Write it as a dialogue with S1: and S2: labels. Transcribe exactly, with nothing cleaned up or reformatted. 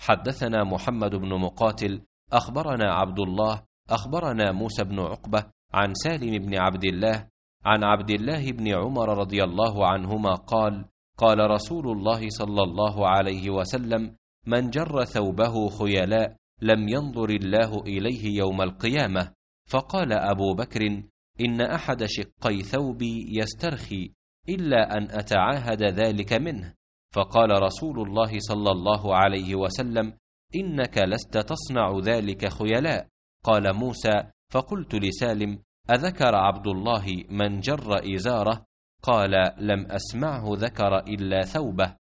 S1: حدثنا محمد بن مقاتل أخبرنا عبد الله أخبرنا موسى بن عقبة عن سالم بن عبد الله عن عبد الله بن عمر رضي الله عنهما قال: قال رسول الله صلى الله عليه وسلم: من جر ثوبه خيلاء لم ينظر الله إليه يوم القيامة. فقال أبو بكر: إن أحد شقي ثوبي يسترخي إلا أن أتعاهد ذلك منه. فقال رسول الله صلى الله عليه وسلم: إنك لست تصنع ذلك خيلاء. قال موسى: فقلت لسالم: أذكر عبد الله من جر إزاره؟ قال: لم أسمعه ذكر إلا ثوبه.